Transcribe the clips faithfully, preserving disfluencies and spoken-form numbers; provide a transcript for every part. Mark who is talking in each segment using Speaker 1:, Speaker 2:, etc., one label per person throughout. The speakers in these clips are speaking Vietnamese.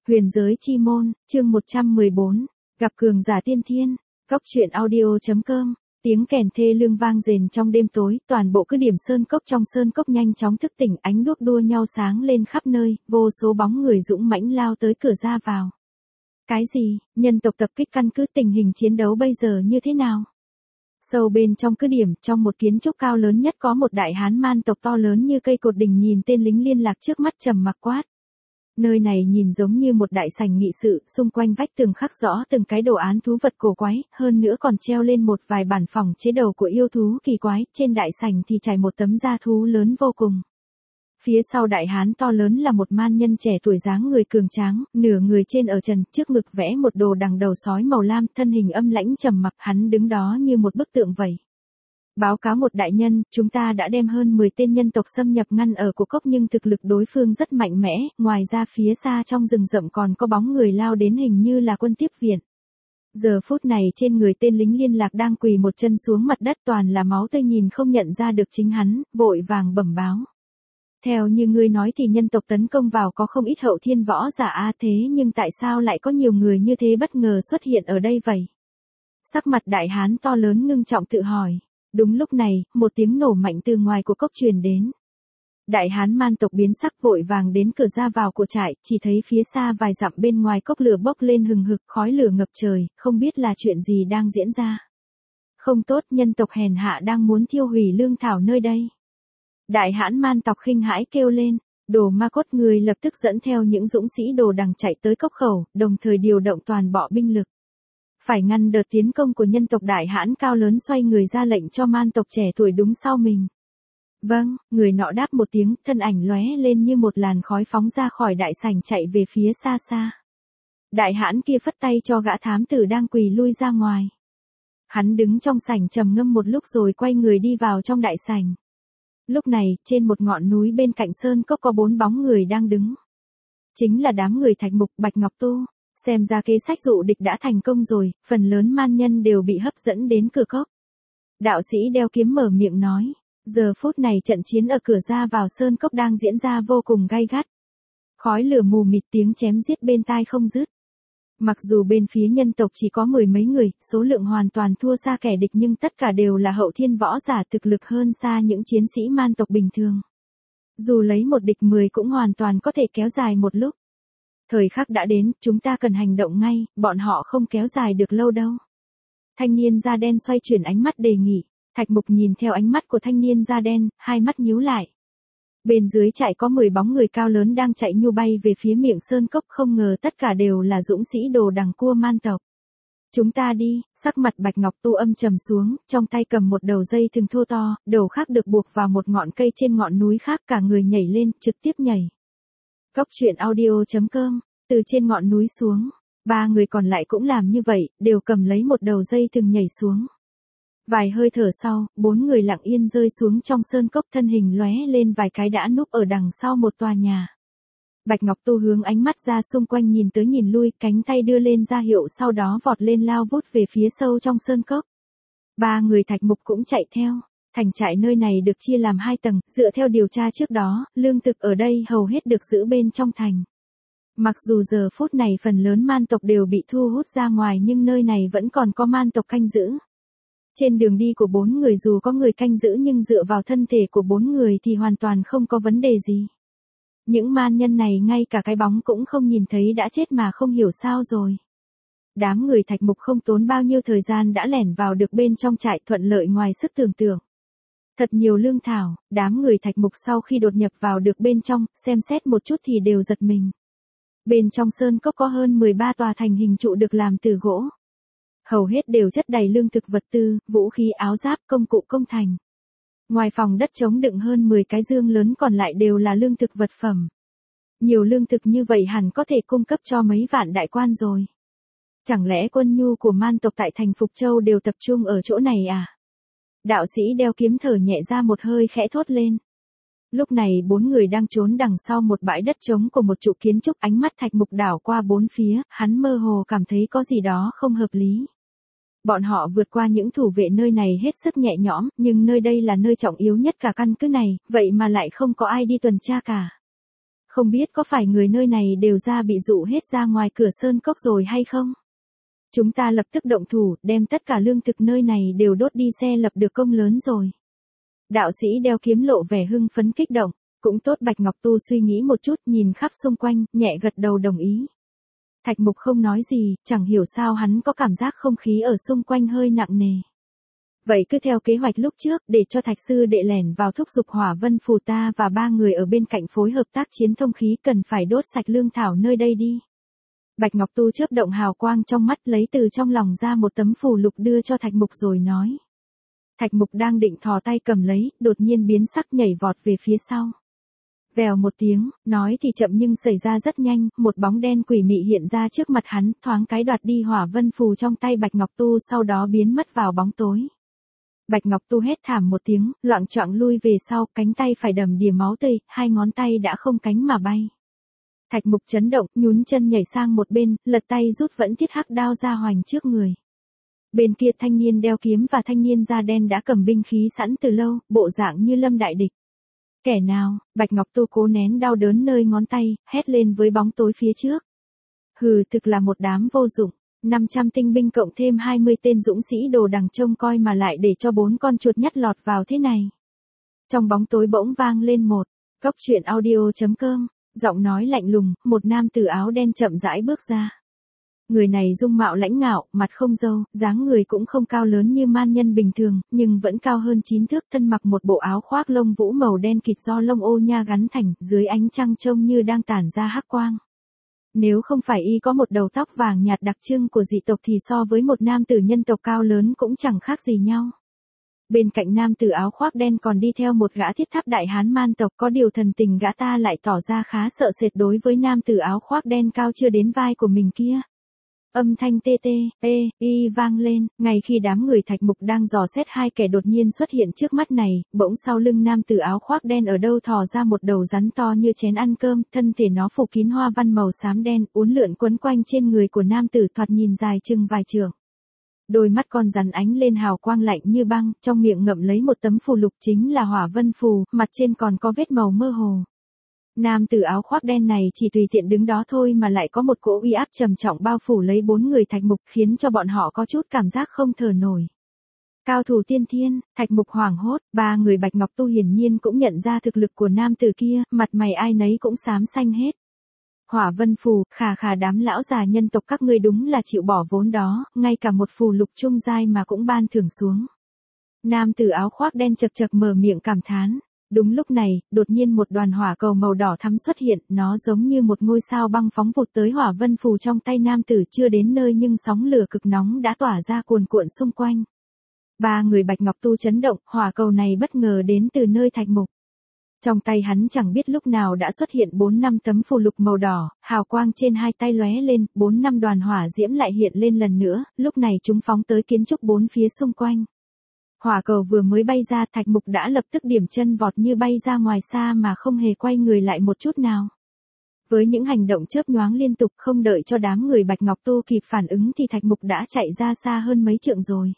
Speaker 1: Huyền giới chi môn, chương một trăm mười bốn, gặp cường giả tiên thiên, Cốc truyện audio.com, tiếng kèn thê lương vang rền trong đêm tối, toàn bộ cứ điểm sơn cốc trong sơn cốc nhanh chóng thức tỉnh, ánh đuốc đua nhau sáng lên khắp nơi, vô số bóng người dũng mãnh lao tới cửa ra vào. Cái gì, nhân tộc tập kích căn cứ, tình hình chiến đấu bây giờ như thế nào? Sâu bên trong cứ điểm, trong một kiến trúc cao lớn nhất có một đại hán man tộc to lớn như cây cột đỉnh nhìn tên lính liên lạc trước mắt trầm mặc quát. Nơi này nhìn giống như một đại sảnh nghị sự, xung quanh vách tường khắc rõ từng cái đồ án thú vật cổ quái, hơn nữa còn treo lên một vài bản phỏng chế đầu của yêu thú kỳ quái, trên đại sảnh thì trải một tấm da thú lớn vô cùng. Phía sau đại hán to lớn là một man nhân trẻ tuổi dáng người cường tráng, nửa người trên ở trần, trước ngực vẽ một đồ đằng đầu sói màu lam, thân hình âm lãnh trầm mặc, hắn đứng đó như một bức tượng vậy. Báo cáo một đại nhân, chúng ta đã đem hơn mười tên nhân tộc xâm nhập ngăn ở của cốc nhưng thực lực đối phương rất mạnh mẽ, ngoài ra phía xa trong rừng rậm còn có bóng người lao đến hình như là quân tiếp viện. Giờ phút này trên người tên lính liên lạc đang quỳ một chân xuống mặt đất, toàn là máu tươi, nhìn không nhận ra được chính hắn, vội vàng bẩm báo. Theo như ngươi nói thì nhân tộc tấn công vào có không ít hậu thiên võ giả a, thế nhưng tại sao lại có nhiều người như thế bất ngờ xuất hiện ở đây vậy? Sắc mặt đại hán to lớn ngưng trọng tự hỏi. Đúng lúc này, một tiếng nổ mạnh từ ngoài của cốc truyền đến. Đại hán man tộc biến sắc vội vàng đến cửa ra vào của trại, chỉ thấy phía xa vài dặm bên ngoài cốc lửa bốc lên hừng hực, khói lửa ngập trời, không biết là chuyện gì đang diễn ra. Không tốt, nhân tộc hèn hạ đang muốn thiêu hủy lương thảo nơi đây. Đại hán man tộc khinh hãi kêu lên, đồ ma cốt, người lập tức dẫn theo những dũng sĩ đồ đằng chạy tới cốc khẩu, đồng thời điều động toàn bộ binh lực. Phải ngăn đợt tiến công của nhân tộc. Đại hãn cao lớn xoay người ra lệnh cho man tộc trẻ tuổi đúng sau mình. Vâng, người nọ đáp một tiếng, thân ảnh lóe lên như một làn khói phóng ra khỏi đại sảnh chạy về phía xa xa. Đại hãn kia phất tay cho gã thám tử đang quỳ lui ra ngoài. Hắn đứng trong sảnh trầm ngâm một lúc rồi quay người đi vào trong đại sảnh. Lúc này, trên một ngọn núi bên cạnh sơn cốc có bốn bóng người đang đứng. Chính là đám người Thạch Mục, Bạch Ngọc Tu. Xem ra kế sách dụ địch đã thành công rồi, phần lớn man nhân đều bị hấp dẫn đến cửa cốc. Đạo sĩ đeo kiếm mở miệng nói, giờ phút này trận chiến ở cửa ra vào sơn cốc đang diễn ra vô cùng gay gắt. Khói lửa mù mịt, tiếng chém giết bên tai không dứt. Mặc dù bên phía nhân tộc chỉ có mười mấy người, số lượng hoàn toàn thua xa kẻ địch, nhưng tất cả đều là hậu thiên võ giả, thực lực hơn xa những chiến sĩ man tộc bình thường. Dù lấy một địch mười cũng hoàn toàn có thể kéo dài một lúc. Thời khắc đã đến, chúng ta cần hành động ngay, bọn họ không kéo dài được lâu đâu. Thanh niên da đen xoay chuyển ánh mắt đề nghị. Thạch Mục nhìn theo ánh mắt của thanh niên da đen, hai mắt nhíu lại. Bên dưới trại có mười bóng người cao lớn đang chạy nhu bay về phía miệng sơn cốc, không ngờ tất cả đều là dũng sĩ đồ đằng cua man tộc. Chúng ta đi, sắc mặt Bạch Ngọc Tu âm trầm xuống, trong tay cầm một đầu dây thừng thô to, đầu khác được buộc vào một ngọn cây trên ngọn núi khác, cả người nhảy lên, trực tiếp nhảy. Cốc truyện audio.com, từ trên ngọn núi xuống, ba người còn lại cũng làm như vậy, đều cầm lấy một đầu dây thừng nhảy xuống. Vài hơi thở sau, bốn người lặng yên rơi xuống trong sơn cốc, thân hình lóe lên vài cái đã núp ở đằng sau một tòa nhà. Bạch Ngọc Tu hướng ánh mắt ra xung quanh nhìn tới nhìn lui, cánh tay đưa lên ra hiệu, sau đó vọt lên lao vút về phía sâu trong sơn cốc. Ba người Thạch Mục cũng chạy theo. Thành trại nơi này được chia làm hai tầng, dựa theo điều tra trước đó, lương thực ở đây hầu hết được giữ bên trong thành. Mặc dù giờ phút này phần lớn man tộc đều bị thu hút ra ngoài, nhưng nơi này vẫn còn có man tộc canh giữ. Trên đường đi của bốn người dù có người canh giữ nhưng dựa vào thân thể của bốn người thì hoàn toàn không có vấn đề gì. Những man nhân này ngay cả cái bóng cũng không nhìn thấy đã chết mà không hiểu sao rồi. Đám người Thạch Mục không tốn bao nhiêu thời gian đã lẻn vào được bên trong trại, thuận lợi ngoài sức tưởng tượng. Thật nhiều lương thảo, đám người Thạch Mục sau khi đột nhập vào được bên trong, xem xét một chút thì đều giật mình. Bên trong sơn cốc có hơn mười ba tòa thành hình trụ được làm từ gỗ. Hầu hết đều chất đầy lương thực vật tư, vũ khí áo giáp, công cụ công thành. Ngoài phòng đất trống đựng hơn mười cái dương lớn, còn lại đều là lương thực vật phẩm. Nhiều lương thực như vậy hẳn có thể cung cấp cho mấy vạn đại quan rồi. Chẳng lẽ quân nhu của man tộc tại thành Phục Châu đều tập trung ở chỗ này à? Đạo sĩ đeo kiếm thở nhẹ ra một hơi khẽ thốt lên. Lúc này bốn người đang trốn đằng sau một bãi đất trống của một trụ kiến trúc, ánh mắt Thạch Mục đảo qua bốn phía, hắn mơ hồ cảm thấy có gì đó không hợp lý. Bọn họ vượt qua những thủ vệ nơi này hết sức nhẹ nhõm, nhưng nơi đây là nơi trọng yếu nhất cả căn cứ này, vậy mà lại không có ai đi tuần tra cả. Không biết có phải người nơi này đều ra bị dụ hết ra ngoài cửa sơn cốc rồi hay không? Chúng ta lập tức động thủ, đem tất cả lương thực nơi này đều đốt đi, xe lập được công lớn rồi. Đạo sĩ đeo kiếm lộ vẻ hưng phấn kích động, cũng tốt. Bạch Ngọc Tu suy nghĩ một chút, nhìn khắp xung quanh, nhẹ gật đầu đồng ý. Thạch Mục không nói gì, chẳng hiểu sao hắn có cảm giác không khí ở xung quanh hơi nặng nề. Vậy cứ theo kế hoạch lúc trước, để cho Thạch sư đệ lẻn vào thúc giục Hỏa Vân Phù ta và ba người ở bên cạnh phối hợp tác chiến thông khí, cần phải đốt sạch lương thảo nơi đây đi. Bạch Ngọc Tu chớp động hào quang trong mắt, lấy từ trong lòng ra một tấm phù lục đưa cho Thạch Mục rồi nói. Thạch Mục đang định thò tay cầm lấy, đột nhiên biến sắc nhảy vọt về phía sau. Vèo một tiếng, nói thì chậm nhưng xảy ra rất nhanh, một bóng đen quỷ mị hiện ra trước mặt hắn, thoáng cái đoạt đi Hỏa Vân Phù trong tay Bạch Ngọc Tu, sau đó biến mất vào bóng tối. Bạch Ngọc Tu hét thảm một tiếng, loạng choạng lui về sau, cánh tay phải đầm đìa máu tươi, hai ngón tay đã không cánh mà bay. Thạch Mục chấn động, nhún chân nhảy sang một bên, lật tay rút vẫn thiết hắc đao ra hoành trước người. Bên kia thanh niên đeo kiếm và thanh niên da đen đã cầm binh khí sẵn từ lâu, bộ dạng như lâm đại địch. Kẻ nào? Bạch Ngọc Tu cố nén đau đớn nơi ngón tay, hét lên với bóng tối phía trước. Hừ, thực là một đám vô dụng. năm trăm tinh binh cộng thêm hai mươi tên dũng sĩ đồ đằng trông coi mà lại để cho bốn con chuột nhắt lọt vào thế này. Trong bóng tối bỗng vang lên một cốc truyện audio chấm com, giọng nói lạnh lùng, một nam tử áo đen chậm rãi bước ra. Người này dung mạo lãnh ngạo, mặt không râu, dáng người cũng không cao lớn như man nhân bình thường, nhưng vẫn cao hơn chín thước, thân mặc một bộ áo khoác lông vũ màu đen kịt do lông ô nha gắn thành, dưới ánh trăng trông như đang tản ra hắc quang. Nếu không phải y có một đầu tóc vàng nhạt đặc trưng của dị tộc thì so với một nam tử nhân tộc cao lớn cũng chẳng khác gì nhau. Bên cạnh nam tử áo khoác đen còn đi theo một gã thiết tháp đại hán man tộc, có điều thần tình gã ta lại tỏ ra khá sợ sệt đối với nam tử áo khoác đen cao chưa đến vai của mình kia. Âm thanh tê tê, ê, y vang lên, ngay khi đám người Thạch Mục đang dò xét hai kẻ đột nhiên xuất hiện trước mắt này, bỗng sau lưng nam tử áo khoác đen ở đâu thò ra một đầu rắn to như chén ăn cơm, thân thể nó phủ kín hoa văn màu xám đen, uốn lượn quấn quanh trên người của nam tử, thoạt nhìn dài chừng vài trượng. Đôi mắt con rắn ánh lên hào quang lạnh như băng, trong miệng ngậm lấy một tấm phù lục chính là Hỏa Vân Phù, mặt trên còn có vết màu mơ hồ. Nam tử áo khoác đen này chỉ tùy tiện đứng đó thôi mà lại có một cỗ uy áp trầm trọng bao phủ lấy bốn người Thạch Mục, khiến cho bọn họ có chút cảm giác không thở nổi. Cao thủ tiên thiên, Thạch Mục hoảng hốt, ba người Bạch Ngọc Tu hiển nhiên cũng nhận ra thực lực của nam tử kia, mặt mày ai nấy cũng xám xanh hết. Hỏa Vân Phù, khà khà, đám lão già nhân tộc các ngươi đúng là chịu bỏ vốn đó, ngay cả một phù lục trung giai mà cũng ban thưởng xuống. Nam tử áo khoác đen chật chật mở miệng cảm thán. Đúng lúc này, đột nhiên một đoàn hỏa cầu màu đỏ thắm xuất hiện, nó giống như một ngôi sao băng phóng vụt tới Hỏa Vân Phù trong tay nam tử, chưa đến nơi nhưng sóng lửa cực nóng đã tỏa ra cuồn cuộn xung quanh. Ba người Bạch Ngọc Tu chấn động, hỏa cầu này bất ngờ đến từ nơi Thạch Mục. Trong tay hắn chẳng biết lúc nào đã xuất hiện bốn năm tấm phù lục màu đỏ, hào quang trên hai tay lóe lên, bốn năm đoàn hỏa diễm lại hiện lên lần nữa, lúc này chúng phóng tới kiến trúc bốn phía xung quanh. Hỏa cầu vừa mới bay ra, Thạch Mục đã lập tức điểm chân vọt như bay ra ngoài xa mà không hề quay người lại một chút nào. Với những hành động chớp nhoáng liên tục, không đợi cho đám người Bạch Ngọc Tu kịp phản ứng thì Thạch Mục đã chạy ra xa hơn mấy trượng rồi.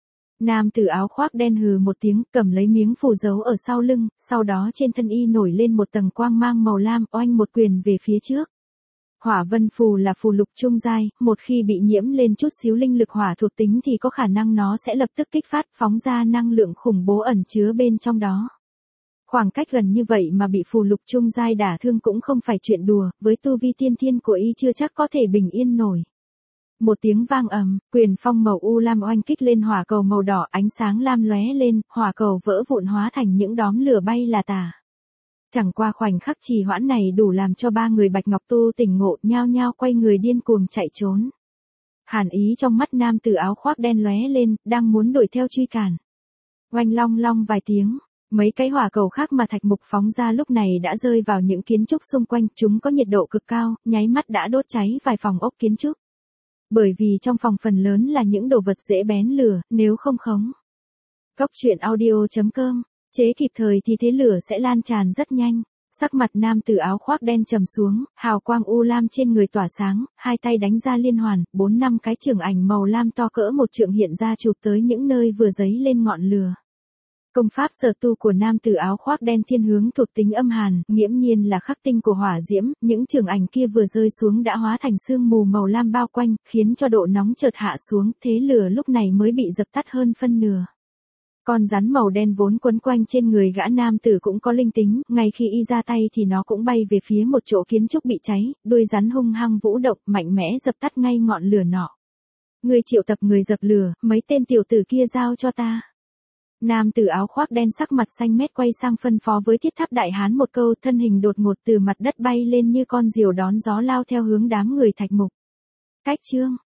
Speaker 1: Nam tử áo khoác đen hừ một tiếng, cầm lấy miếng phù giấu ở sau lưng, sau đó trên thân y nổi lên một tầng quang mang màu lam, oanh một quyền về phía trước. Hỏa Vân Phù là phù lục trung giai, một khi bị nhiễm lên chút xíu linh lực hỏa thuộc tính thì có khả năng nó sẽ lập tức kích phát, phóng ra năng lượng khủng bố ẩn chứa bên trong đó. Khoảng cách gần như vậy mà bị phù lục trung giai đả thương cũng không phải chuyện đùa, với tu vi tiên thiên của y chưa chắc có thể bình yên nổi. Một tiếng vang ầm, quyền phong màu u lam oanh kích lên hỏa cầu màu đỏ, ánh sáng lam lóe lên, hỏa cầu vỡ vụn hóa thành những đóm lửa bay là tả. Chẳng qua khoảnh khắc trì hoãn này đủ làm cho ba người Bạch Ngọc Tu tỉnh ngộ, nhao nhao quay người điên cuồng chạy trốn. Hàn ý trong mắt nam tử áo khoác đen lóe lên, đang muốn đuổi theo truy cản. Oanh long long vài tiếng, mấy cái hỏa cầu khác mà Thạch Mục phóng ra lúc này đã rơi vào những kiến trúc xung quanh, chúng có nhiệt độ cực cao, nháy mắt đã đốt cháy vài phòng ốc kiến trúc. Bởi vì trong phòng phần lớn là những đồ vật dễ bén lửa, nếu không khống. Cốc truyện audio chấm com, chế kịp thời thì thế lửa sẽ lan tràn rất nhanh. Sắc mặt nam tử áo khoác đen trầm xuống, hào quang u lam trên người tỏa sáng, hai tay đánh ra liên hoàn, bốn năm cái chưởng ảnh màu lam to cỡ một trượng hiện ra chụp tới những nơi vừa dấy lên ngọn lửa. Công pháp sở tu của nam tử áo khoác đen thiên hướng thuộc tính âm hàn, nghiễm nhiên là khắc tinh của hỏa diễm, những trường ảnh kia vừa rơi xuống đã hóa thành sương mù màu lam bao quanh, khiến cho độ nóng chợt hạ xuống, thế lửa lúc này mới bị dập tắt hơn phân nửa. Con rắn màu đen vốn quấn quanh trên người gã nam tử cũng có linh tính, ngay khi y ra tay thì nó cũng bay về phía một chỗ kiến trúc bị cháy, đuôi rắn hung hăng vũ động, mạnh mẽ dập tắt ngay ngọn lửa nọ. Người triệu tập người dập lửa, mấy tên tiểu tử kia giao cho ta. Nam tử áo khoác đen sắc mặt xanh mét quay sang phân phó với thiết tháp đại hán một câu, thân hình đột ngột từ mặt đất bay lên như con diều đón gió lao theo hướng đám người Thạch Mục. Cách chương